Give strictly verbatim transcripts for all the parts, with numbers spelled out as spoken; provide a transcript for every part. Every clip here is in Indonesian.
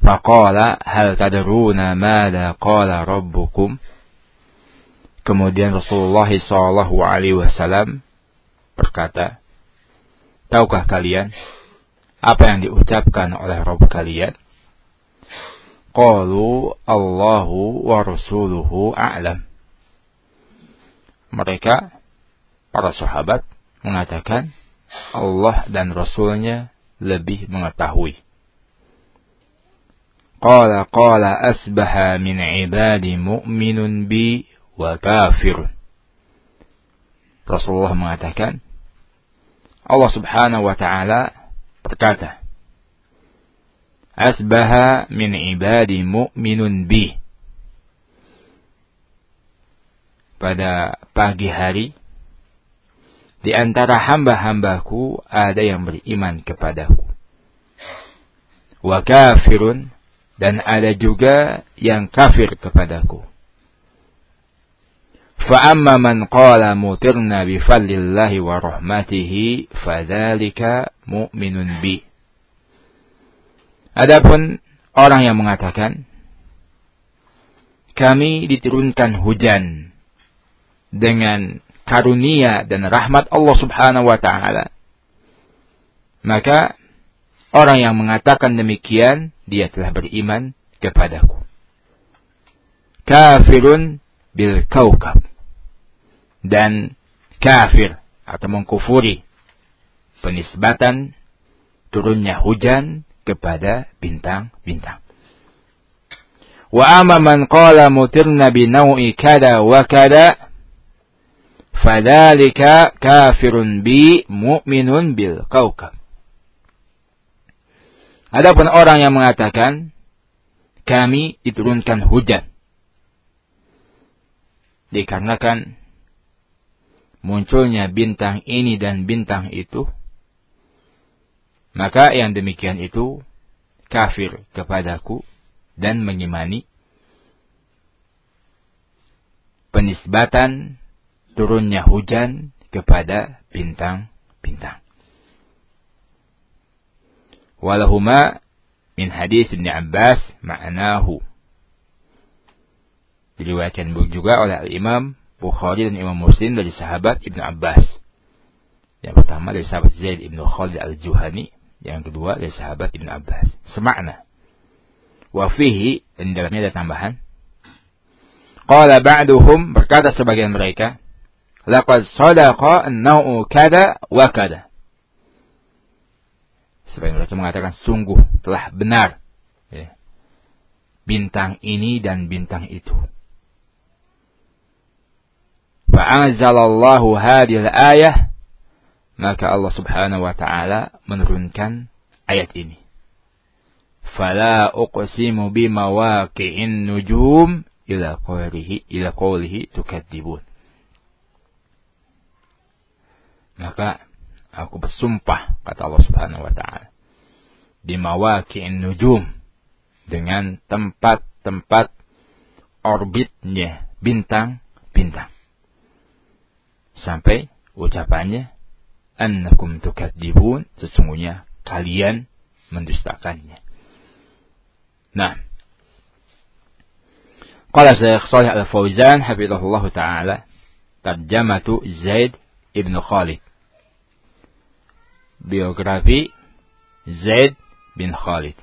Faqala hal tadruna madza qala rabbukum. Kemudian Rasulullah sallallahu alaihi wasallam berkata, tahukah kalian apa yang diucapkan oleh Rabb kalian? Qalu Allahu wa rasuluhu a'lam. Mereka, para sahabat, mengatakan Allah dan Rasulnya lebih mengetahui. Qala qala asbaha min ibadi mu'minun bi wa kafirun. Rasulullah mengatakan, Allah subhanahu wa ta'ala berkata, asbaha min ibadi mu'minun bi. Pada pagi hari, di antara hamba-hambaku ada yang beriman kepadaku. Wa kafirun, dan ada juga yang kafir kepadaku. Fa amma man qala mutirna bi fadlillahi wa rahmatihi fadzalika mu'minun bi. Adapun orang yang mengatakan kami diturunkan hujan dengan karunia dan rahmat Allah subhanahu wa ta'ala, maka orang yang mengatakan demikian, dia telah beriman kepadaku. Kafirun bil kaukab, dan kafir atau mengkufuri penisbatan turunnya hujan kepada bintang-bintang. Wa amma man qala mutirna bi naw'i kada wa kada fadzalika kafirun bi mu'minun bil kaukab. Adapun orang yang mengatakan kami diturunkan hujan dikarenakan munculnya bintang ini dan bintang itu, maka yang demikian itu kafir kepadaku dan mengimani penisbatan turunnya hujan kepada bintang-bintang. Walahuma min hadis Ibn Abbas ma'nahu. Diriwayatkan juga oleh Imam Bukhari dan Imam Muslim dari sahabat Ibn Abbas. Yang pertama dari sahabat Zaid ibn Khalid al-Juhani, yang kedua dari sahabat Ibn Abbas. Semakna. Wa fihi, dan dalamnya ada tambahan. Qala ba'duhum, berkata sebagian mereka, laqad sadaqa an-naw'u kada wa kada. Sebagian mereka mengatakan sungguh telah benar, ya, bintang ini dan bintang itu. Fa'anzalallahu hadhil ayah, maka Allah subhanahu wa ta'ala menurunkan ayat ini. Fala uqsimu bimawaqi'in nujum ila qawlihi ila qawlihi tukadzibun. Maka aku bersumpah, kata Allah subhanahu wa ta'ala, bimawaqi'in nujum, dengan tempat-tempat orbitnya bintang-bintang. Sampai ucapannya, annakum tukadzibun, sesungguhnya kalian mendustakannya. Nah, qala Syekh Shalih Al-Fauzan hafizahullah taala, tarjamatu Zaid ibn Khalid. Biografi Zaid bin Khalid.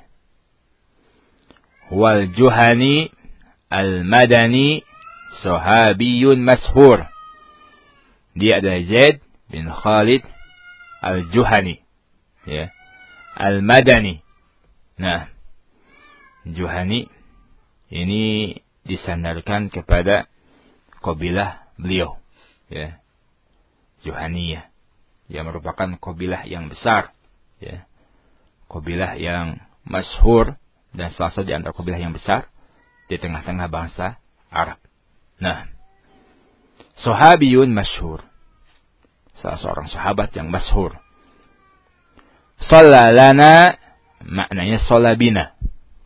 Wal Juhani al-Madani sahabiyun mashhur. Dia adalah Zaid bin Khalid al-Juhani, ya, al-Madani. Nah, Juhani ini disandarkan kepada kabilah beliau, ya, Juhaniyah, yang merupakan kabilah yang besar, ya, kabilah yang masyhur dan salah satu di antara kabilah yang besar di tengah-tengah bangsa Arab. Nah, sahabiyun masyhur, salah seorang sahabat yang masyhur. Shalla lana, maknanya shalla bina.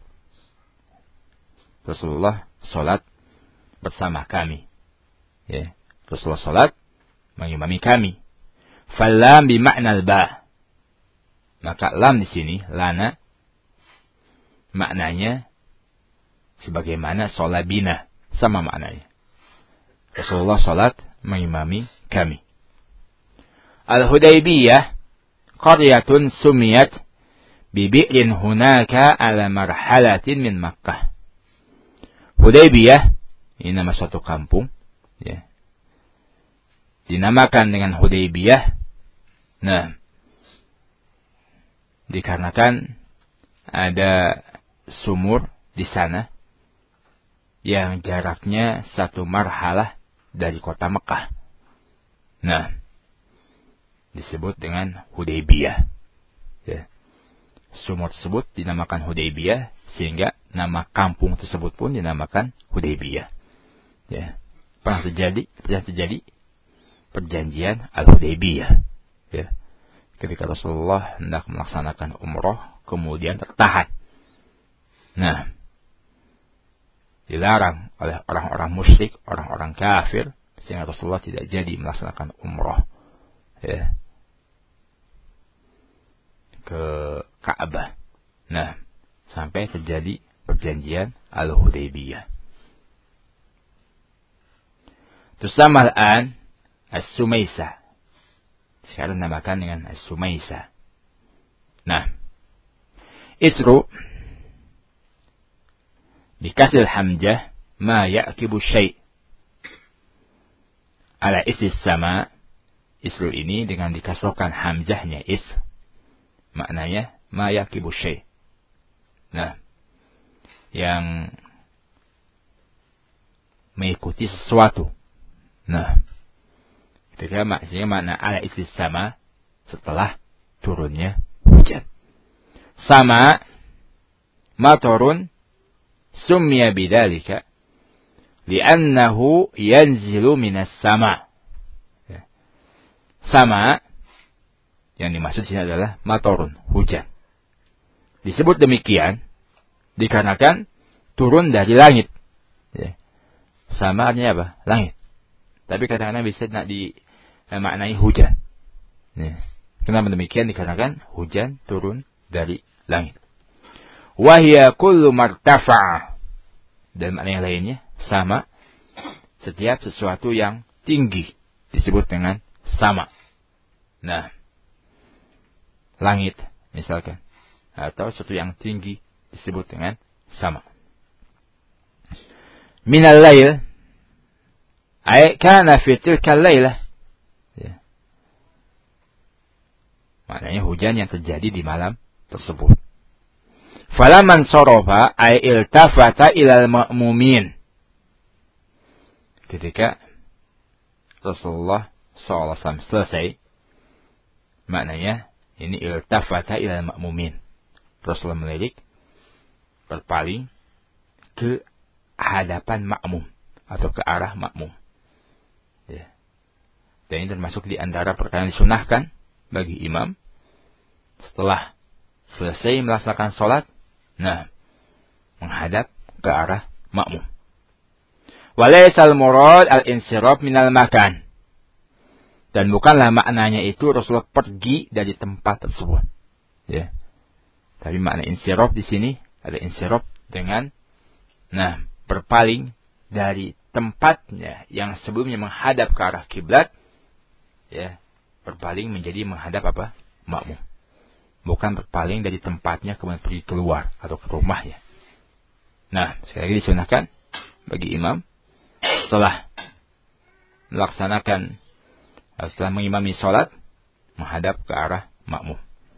Rasulullah salat bersama kami, ya, Rasulullah salat mengimami kami. Falam bi makna al-ba, maka lam di sini lana maknanya sebagaimana sholat bina, sama maknanya. Rasulullah sholat mengimami kami. Al-Hudaybiyah qaryatun sumiyat bibi'rin hunaka ala marhalatin min Makkah. Hudaybiyah ini nama suatu kampung, ya. Dinamakan dengan Hudaybiyah. Nah, dikarenakan ada sumur di sana yang jaraknya satu marhalah dari kota Mekah. Nah, disebut dengan Hudaybiyah. Ya. Sumur tersebut dinamakan Hudaybiyah sehingga nama kampung tersebut pun dinamakan Hudaybiyah. Ya. Pernah terjadi, pernah terjadi perjanjian Al-Hudaybiyah. Ya. Ketika Rasulullah hendak melaksanakan umrah kemudian tertahan. Nah, dilarang oleh orang-orang musyrik, orang-orang kafir, sehingga Rasulullah tidak jadi melaksanakan umrah, ya, ke Ka'bah. Nah, sampai terjadi perjanjian Al-Hudaybiyah. Tusamma al-an As-Sumaisah. Sekarang namakan dengan As-Sumaisah. Nah, Isru bikasril hamzah ma ya'kibu syai' ala istis sama. Isru ini dengan dikasrohkan hamzahnya is, maknanya ma ya'kibu syai'. Nah, yang mengikuti sesuatu. Nah, ketika maksudnya makna ala istis sama setelah turunnya hujan. Sama matorun summiya bidzalika li'annahu yanzilu minas sama. Sama yang dimaksud sini adalah matorun, hujan. Disebut demikian dikarenakan turun dari langit. Sama artinya apa? Langit. Tapi kadang-kadang bisa nak dimaknai hujan. Kenapa demikian? Dikarenakan hujan turun dari langit. Wahia kullu martafa'a. Dan makna yang lainnya sama. Setiap sesuatu yang tinggi disebut dengan sama. Nah, langit misalkan, atau sesuatu yang tinggi disebut dengan sama. Minal lail ay kana fi tilkal lailah. Ya. Maknanya hujan yang terjadi di malam tersebut. Falaman sorofa ay iltafata ilal ma'mumin. Ketika Rasulullah shallallahu alaihi wasallam selesai, maknanya ini iltafata ilal ma'mumin. Rasulullah melirik, berpaling ke hadapan makmum atau ke arah makmum. Ya. Dan ini termasuk di antara perkara yang disunahkan bagi imam setelah selesai melaksanakan sholat. Nah, menghadap ke arah makmum. Walaysal murad al-insiraf minal makan. Dan bukanlah maknanya itu Rasulullah pergi dari tempat tersebut. Ya. Tapi makna insiraf di sini ada insiraf dengan nah, berpaling dari tempatnya yang sebelumnya menghadap ke arah kiblat, ya, berpaling menjadi menghadap apa? Makmum. Bukan berpaling dari tempatnya kemudian pergi keluar atau ke rumahnya. Nah, sekali lagi disunahkan bagi imam setelah melaksanakan, setelah mengimami sholat, menghadap ke arah makmum.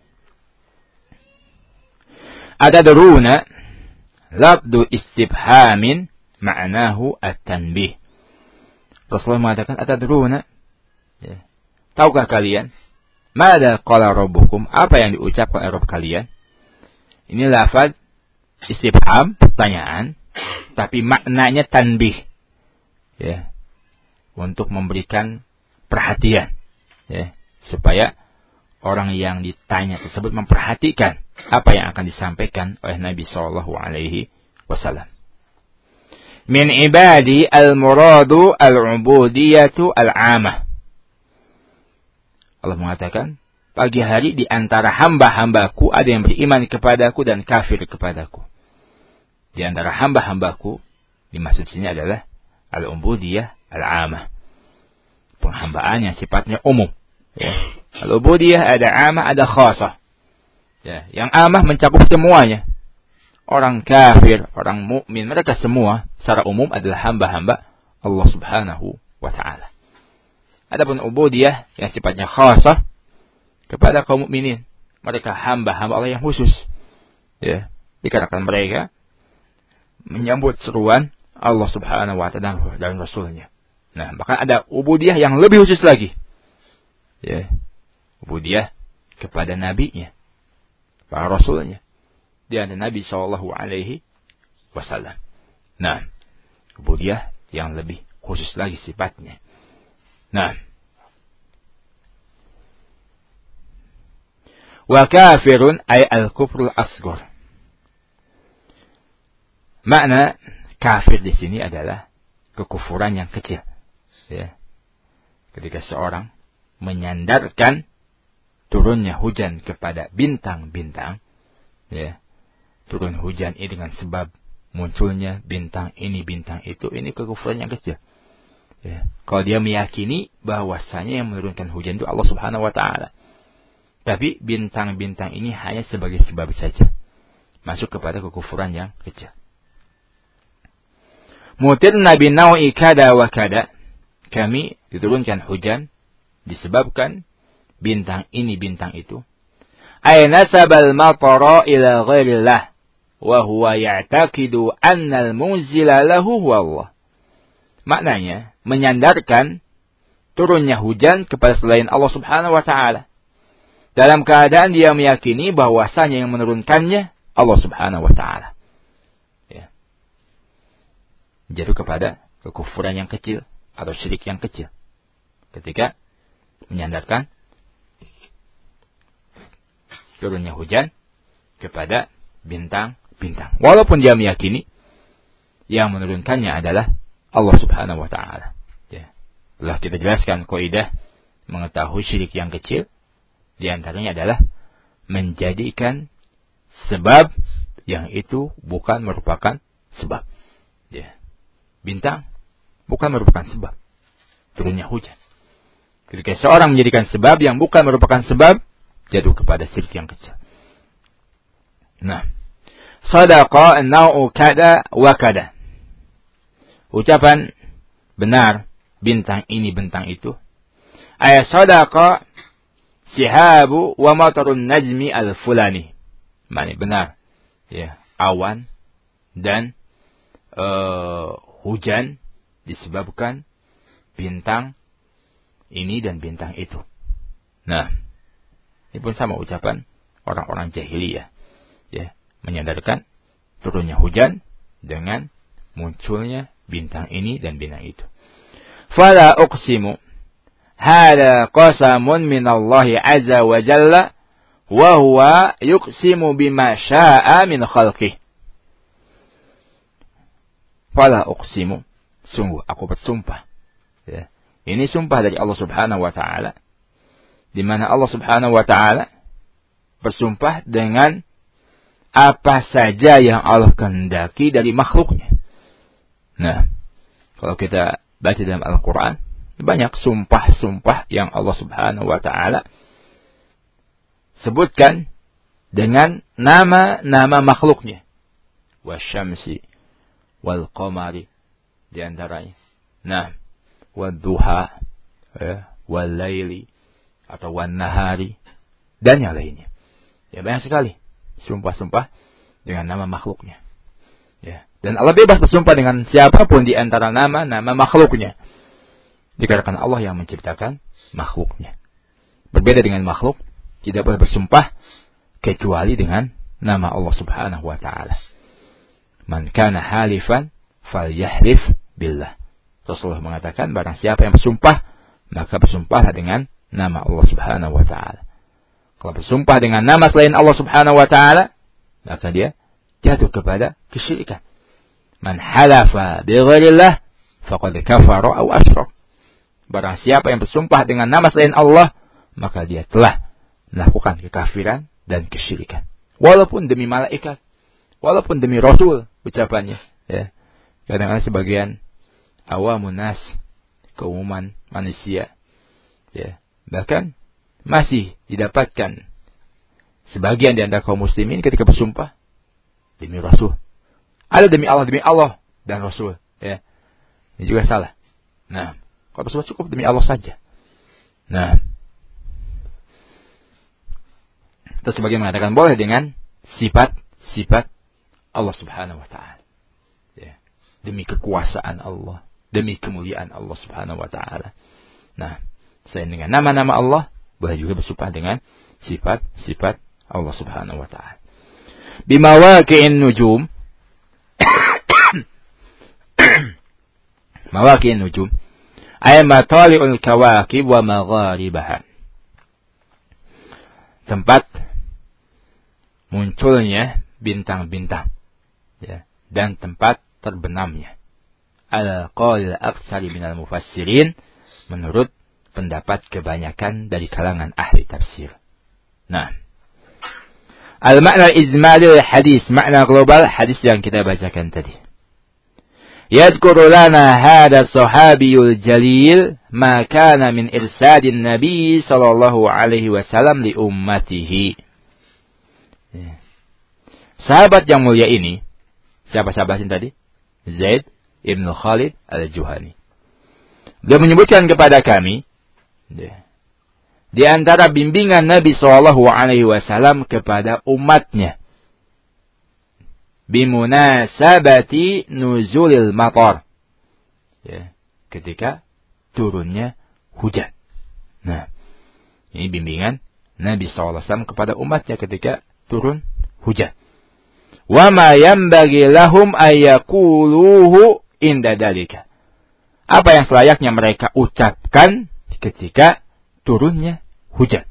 Atadruna labdu istibhamin ma'nahu at-tanbih. Rasulullah mengatakan atadruna, ya, tahukah kalian mada qala rabbukum, apa yang diucapkan oleh Rabb kalian? Ini lafaz istifham, pertanyaan, tapi maknanya tanbih, ya, untuk memberikan perhatian, ya, supaya orang yang ditanya tersebut memperhatikan apa yang akan disampaikan oleh Nabi sallallahu alaihi wasallam. Min ibadi al-muradu al-ubudiyatu al-amah. Allah mengatakan, pagi hari di antara hamba-hambaku ada yang beriman kepadaku dan kafir kepadaku. Di antara hamba-hambaku, dimaksud sini adalah al-ubudiyah al-amah. Penghambaan yang sifatnya umum. Ya. Al-ubudiyah ada amah, ada khasah. Ya. Yang amah mencakup semuanya. Orang kafir, orang mukmin, mereka semua secara umum adalah hamba-hamba Allah Subhanahu wa ta'ala. Adapun ubudiyah yang sifatnya khasah kepada kaum mukminin, mereka hamba-hamba Allah yang khusus. Ya. Dikarenakan mereka menyambut seruan Allah Subhanahu wa ta'ala dan Rasulnya. Nah, bahkan ada ubudiyah yang lebih khusus lagi. Ya. Ubudiyah kepada nabinya, para rasulnya. Dia ada Nabi sallallahu alaihi wasallam. Nah, ubudiyah yang lebih khusus lagi sifatnya. Nah, wa kafirun ay al-kufrul asghar. Makna kafir di sini adalah kekufuran yang kecil. Ya. Ketika seorang menyandarkan turunnya hujan kepada bintang-bintang, ya, turun hujan ini dengan sebab munculnya bintang ini, bintang itu, ini kekufuran yang kecil. Ya. Kalau dia meyakini bahwasanya yang menurunkan hujan itu Allah Subhanahu wa ta'ala, tapi bintang-bintang ini hanya sebagai sebab saja, masuk kepada kekufuran yang kecil. Mutirna binau'i kada wa kada, kami diturunkan hujan disebabkan bintang ini, bintang itu. Ay nasabal matara ila ghairillah wa huwa ya'taqidu anna al-munzila lahu huwa Allah. Maknanya menyandarkan turunnya hujan kepada selain Allah Subhanahu wa ta'ala, dalam keadaan dia meyakini bahwasanya yang menurunkannya Allah Subhanahu wa ta'ala. Ya. Jatuh kepada kekufuran yang kecil atau syirik yang kecil ketika menyandarkan turunnya hujan kepada bintang-bintang, walaupun dia meyakini yang menurunkannya adalah Allah Subhanahu wa ta'ala. Ya. Telah kita jelaskan kaidah mengetahui syirik yang kecil, di antaranya adalah menjadikan sebab yang itu bukan merupakan sebab. Ya. Bintang bukan merupakan sebab turunnya hujan. Ketika seorang menjadikan sebab yang bukan merupakan sebab, jatuh kepada syirik yang kecil. Nah, sadaqa nau'u kada wa kada. Ucapan benar bintang ini, bintang itu. Ay sadaqa sihabu wa matarun najmi al-fulani. Maknanya benar. Ya, awan dan uh, hujan disebabkan bintang ini dan bintang itu. Nah, ini pun sama ucapan orang-orang jahiliyah. Ya, menyandarkan turunnya hujan dengan munculnya bintang ini dan bintang itu. Fala uqsimu hada qasamun min Allah azza wa jalla wa huwa yuqsimu bima syaa min khalqihi. Fala uqsimu, sungguh aku bersumpah. Ya. Ini sumpah dari Allah Subhanahu wa ta'ala, di mana Allah Subhanahu wa ta'ala bersumpah dengan apa saja yang Allah kehendaki dari makhluknya. Nah, kalau kita baca dalam Al-Quran, banyak sumpah-sumpah yang Allah Subhanahu wa ta'ala sebutkan dengan nama-nama makhluknya. Wasyamsi wal qamari, di antaranya. Nah, wadduha, ya, wal laili atau wan nahari, dan yang lainnya. Ya, banyak sekali sumpah-sumpah dengan nama makhluknya. Ya, dan Allah bebas bersumpah dengan siapapun di antara nama-nama makhluknya, dikarenakan Allah yang menciptakan makhluknya. Berbeda dengan makhluk, tidak boleh bersumpah kecuali dengan nama Allah Subhanahu wa ta'ala. Man kana halifan falyahlif billah. Rasulullah mengatakan, barang siapa yang bersumpah, maka bersumpahlah dengan nama Allah Subhanahu wa ta'ala. Kalau bersumpah dengan nama selain Allah Subhanahu wa ta'ala, maka dia jatuh kepada kesyirikan. Man halafa bi ghairillah faqad kafara aw asyrak. Barang siapa yang bersumpah dengan nama selain Allah, maka dia telah melakukan kekafiran dan kesyirikan. Walaupun demi malaikat, walaupun demi Rasul ucapannya, ya. Kadang-kadang sebagian awamun nas, keumuman manusia, ya, bahkan masih didapatkan sebagian di antara kaum muslimin ketika bersumpah demi Rasul. Ada demi Allah, demi Allah dan Rasul, ya. Ini juga salah. Nah, kalau bersumpah cukup demi Allah saja. Nah, terus sebagian mengatakan boleh dengan sifat-sifat Allah Subhanahu wa taala. Ya. Demi kekuasaan Allah, demi kemuliaan Allah Subhanahu wa taala. Nah, selain dengan nama-nama Allah, boleh juga bersumpah dengan sifat-sifat Allah Subhanahu wa taala. Bimawaqi'in nujum. Mawaqi'in nujum ay matali'ul kawakib wa magharibaha. Tempat munculnya bintang-bintang, ya, dan tempat terbenamnya. Al-qaul aktsari minal mufassirin, menurut pendapat kebanyakan dari kalangan ahli tafsir. Nah, al-makna ijmali hadis, makna global hadis yang kita bacakan tadi. Yadhkuru lana hadha sahabiyul jalil ma kana min irsadin nabi sallallahu alaihi wasallam li ummatihi. Ya. Sahabat yang mulia ini, siapa sahabat ini tadi? Zaid ibn Khalid al-Juhani. Dia menyebutkan kepada kami, ya, di antara bimbingan Nabi sallallahu alaihi wasallam kepada umatnya, bimunasabati nuzulil matar, ya, ketika turunnya hujan. Nah, ini bimbingan Nabi sallallahu alaihi wasallam kepada umatnya ketika turun hujan. Wa ma yanbaghi lahum ayyaquluhu inda dalika. Apa yang selayaknya mereka ucapkan ketika turunnya hujan.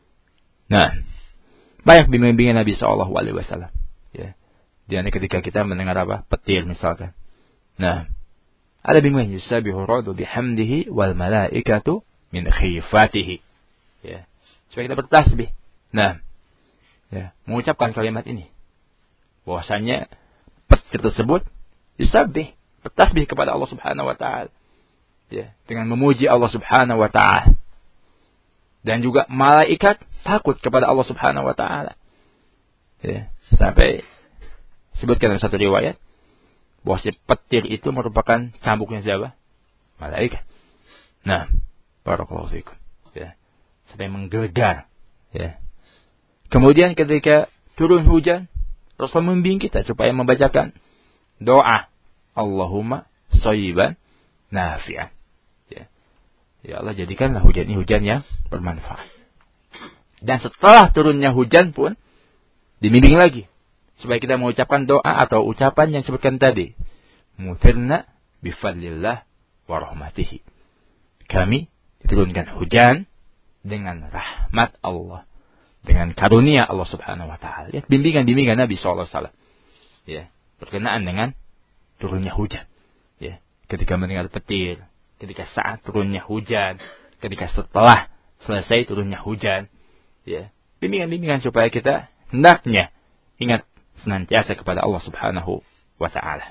Nah, banyak bimbingan Nabi sallallahu alaihi wasallam, ya. Dia ketika kita mendengar apa? Petir misalkan. Nah, ada bimbingan yusabbihu radu bihamdihi wal malaikatu min khifatihi. Ya, supaya kita bertasbih. Nah, ya, mengucapkan kalimat ini. Bahwasanya petir tersebut yusabbih, bertasbih kepada Allah Subhanahu wa taala. Ya, dengan memuji Allah Subhanahu wa taala. Dan juga malaikat takut kepada Allah Subhanahu wa taala. Ya, sampai sebutkan dalam satu riwayat bahwa si petir itu merupakan cambuknya siapa? Malaikat. Nah, barakallahu fikum. Ya, sampai menggelegar. Ya. Kemudian ketika turun hujan, Rasul membimbing kita supaya membacakan doa Allahumma shayyiban nafi'an. Ya. Ya Allah, jadikanlah hujan ini hujan yang bermanfaat. Dan setelah turunnya hujan pun dibimbing lagi supaya kita mengucapkan doa atau ucapan yang disebutkan tadi. Mutirna bifadlillah wa rahmatihi. Kami diturunkan hujan dengan rahmat Allah, dengan karunia Allah Subhanahu wa taala. Lihat bimbingan-bimbingan Nabi sallallahu alaihi wasallam. Ya, berkenaan dengan turunnya hujan. Ya, ketika mendengar petir, ketika saat turunnya hujan, ketika setelah selesai turunnya hujan. Ya, bimbingan-bimbingan supaya kita hendaknya ingat senantiasa kepada Allah Subhanahu wa taala.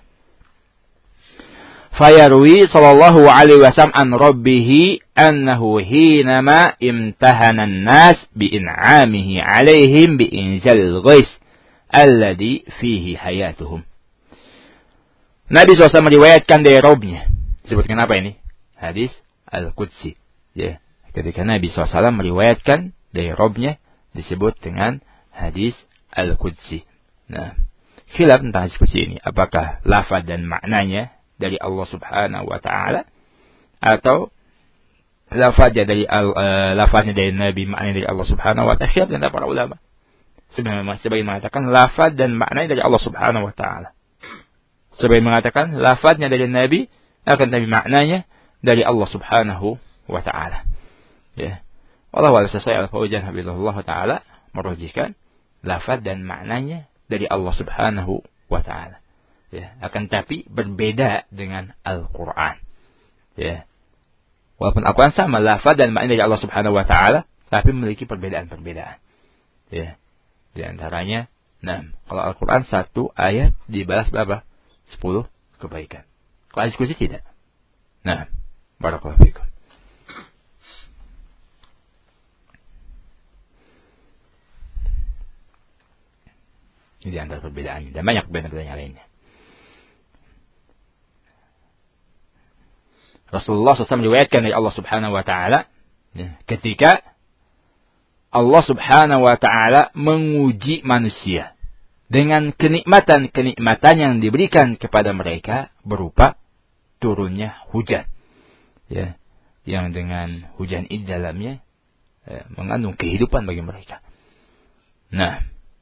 Fayarwi sallallahu alaihi wasallam an rabbih annahu hinama imtahana an-nas bi in'amihi alaihim bi injalil ghais alladhi fihi hayatuhum. Nabi sallallahu alaihi wasallam meriwayatkan dari Rabb-nya. Disebutkan apa ini? Hadis Al-Qudsi. Ya, ketika Nabi sallallahu alaihi wasallam meriwayatkan dari Rabb-nya disebut dengan hadis Al-Qudsi. Nah, khilaf tentang diskusi ini, apakah lafaz dan maknanya dari Allah Subhanahu wa taala atau lafaznya dari uh, lafaznya dari Nabi, maknanya dari Allah Subhanahu wa taala? Khilaf antara para ulama. Sebagian sebagian mengatakan lafaz dan maknanya dari Allah Subhanahu wa taala. Sebagian mengatakan lafaznya dari Nabi, akan tapi maknanya dari Allah Subhanahu wa taala. Ya. Allah wa'ala sesuai al-Fauzan Habibullah taala merujihkan lafaz dan maknanya dari Allah Subhanahu wa taala. Ya, akan tapi berbeda dengan Al-Qur'an. Ya. Walaupun Al-Qur'an sama lafaz dan makna dari Allah Subhanahu wa taala, tapi memiliki perbedaan-perbedaan. Ya. Di antaranya Nah, kalau Al-Quran satu ayat dibalas berapa? Sepuluh kebaikan. Kalau diskusi tidak. Nah, barakallahu fikum. Ini di antara perbedaannya. Dan banyak perbedaan-perbedaan lainnya. Rasulullah shallallahu alaihi wasallam meriwayatkan dari Allah Subhanahu wa taala ketika Allah Subhanahu wa taala menguji manusia dengan kenikmatan-kenikmatan yang diberikan kepada mereka berupa turunnya hujan. Ya, yang dengan hujan ini dalamnya ya, mengandung kehidupan bagi mereka. Nah,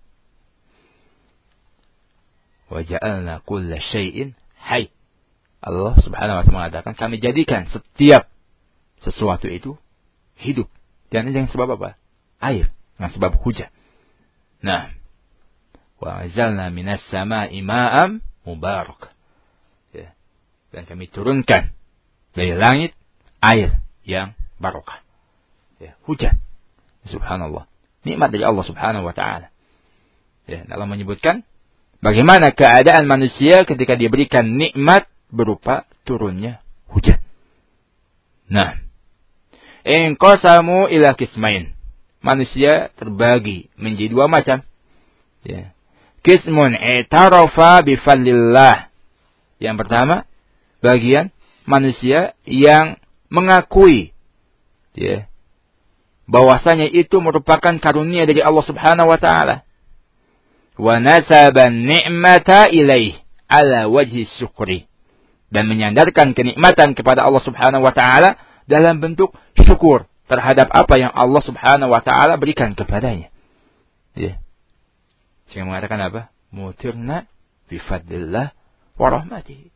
wa ja'alna kulla syai'in hayy. Allah Subhanahu wa taala mengatakan kami jadikan setiap sesuatu itu hidup. Dan dengan sebab apa? Air, dengan sebab hujan. Nah, wa anzalna minas sama'i ma'am mubarak. Ya. Dan kami turunkan dari langit air yang barakah. Ya, hujan. Subhanallah. Nikmat dari Allah Subhanahu wa taala. Ya, Allah menyebutkan bagaimana keadaan manusia ketika diberikan nikmat berupa turunnya hujan. Nah, in qasamu ila qismain. Manusia terbagi menjadi dua macam. Ya. Qismun i'tarafa bi fadlillah. Yang pertama, bagian manusia yang mengakui ya, bahwasanya itu merupakan karunia dari Allah Subhanahu wa taala. Wa nasaban ni'mata ilaih ala wajhi syukri. Dan menyandarkan kenikmatan kepada Allah Subhanahu wa taala dalam bentuk syukur terhadap apa yang Allah Subhanahu wa taala berikan kepadanya. Ya. Sehingga mengatakan apa? Mutirna bi fadlillah wa rahmatihi.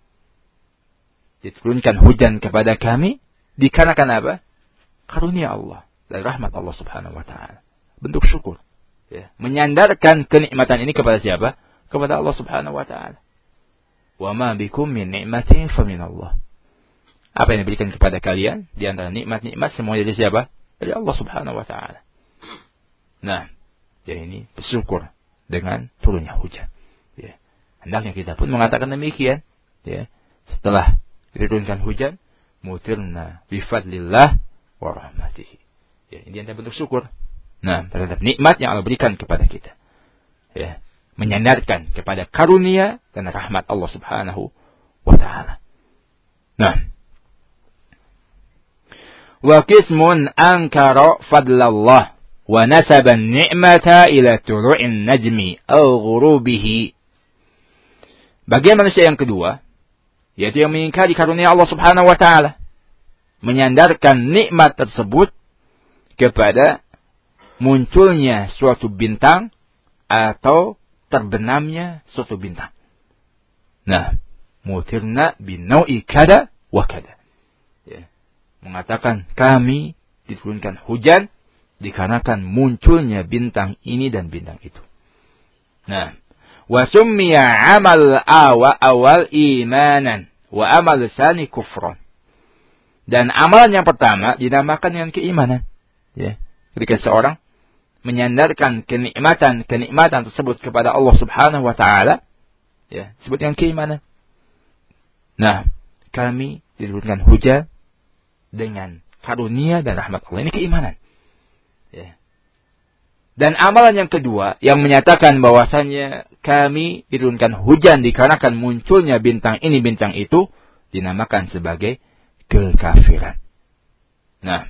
Diturunkan hujan kepada kami dikarenakan apa? Karunia Allah dan rahmat Allah Subhanahu wa taala. Bentuk syukur. Ya. Menyandarkan kenikmatan ini kepada siapa? Kepada Allah Subhanahu wa taala. Wa ma bikum min ni'matin fa min Allah. Apa yang diberikan kepada kalian di antara nikmat-nikmat semua dari siapa? Dari Allah Subhanahu wa taala. Nah, ya ini bersyukur dengan turunnya hujan. Ya. Hendaknya kita pun mengatakan demikian, ya. Setelah diturunkan hujan, mutirna bi fadlillah wa rahmatihi. Ya, ini adalah bentuk syukur. Nah, terhadap nikmat yang Allah berikan kepada kita. Ya. Menyandarkan kepada karunia dan rahmat Allah Subhanahu wa taala. Nah, wa qismun ankara fadlallah wa nasaba an-ni'mata ila turu'in najmi aw ghurubihi. Bagian manusia yang kedua, yaitu yang mengingkari karunia Allah Subhanahu wa taala, menyandarkan nikmat tersebut kepada munculnya suatu bintang atau terbenamnya suatu bintang. Nah, mutirna binau'i kada wa kada. Ya. Mengatakan kami diturunkan hujan dikarenakan munculnya bintang ini dan bintang itu. Nah, wa summiya amal awa awal imanan wa amal sani kufran. Dan amalan yang pertama dinamakan dengan keimanan. Ya. Ketika seorang menyandarkan kenikmatan-kenikmatan tersebut kepada Allah Subhanahu wa taala, ya, sebut yang keimanan. Nah, kami diturunkan hujan dengan karunia dan rahmat Allah. Ini keimanan. Ya. Dan amalan yang kedua yang menyatakan bahwasannya kami diturunkan hujan dikarenakan munculnya bintang ini bintang itu dinamakan sebagai kekafiran. Nah,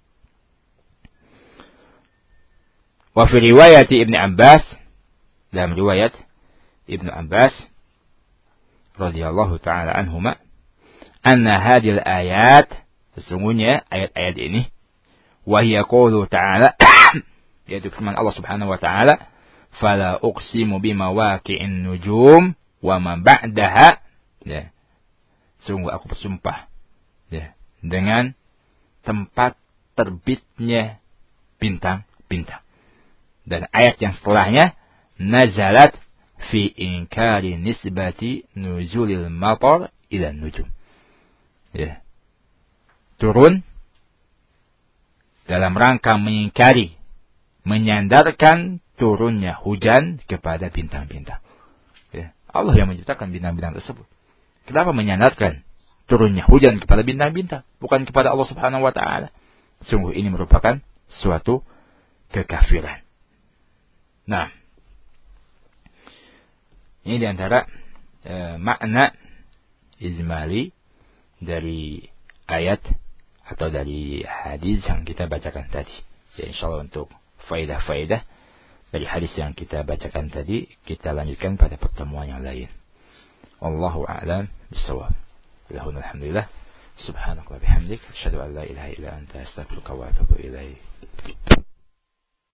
wa fi riwayat Ibnu Abbas, dalam riwayat Ibnu Abbas radhiyallahu taala anhuma, anna hadhil ayat, sesungguhnya ayat-ayat ini, wa hiya qoulu ta'ala, yaitu firman Allah Subhanahu wa taala, fala uqsimu bimawaqi'in nujum wa ma ba'daha, ya, sungguh aku bersumpah, ya, dengan tempat terbitnya bintang-bintang. Dan ayat yang setelahnya, nazalat fi inkari nisbati nuzulil matar ila nujum. Ya. Turun dalam rangka mengingkari, menyandarkan turunnya hujan kepada bintang-bintang. Ya. Allah yang menciptakan bintang-bintang tersebut. Kenapa menyandarkan turunnya hujan kepada bintang-bintang, bukan kepada Allah Subhanahu wa taala? Sungguh ini merupakan suatu kekafiran. Nah, ini diantara e, makna izmali dari ayat atau dari hadis yang kita bacakan tadi. Ya, insyaallah untuk faedah-faedah dari hadis yang kita bacakan tadi kita lanjutkan pada pertemuan yang lain. Wallahu a'lam bishawab. Lahul hamdulillah. Subhanaka wa bihamdik asyhadu an la ilaha illa anta astaghfiruka wa atubu ilaik.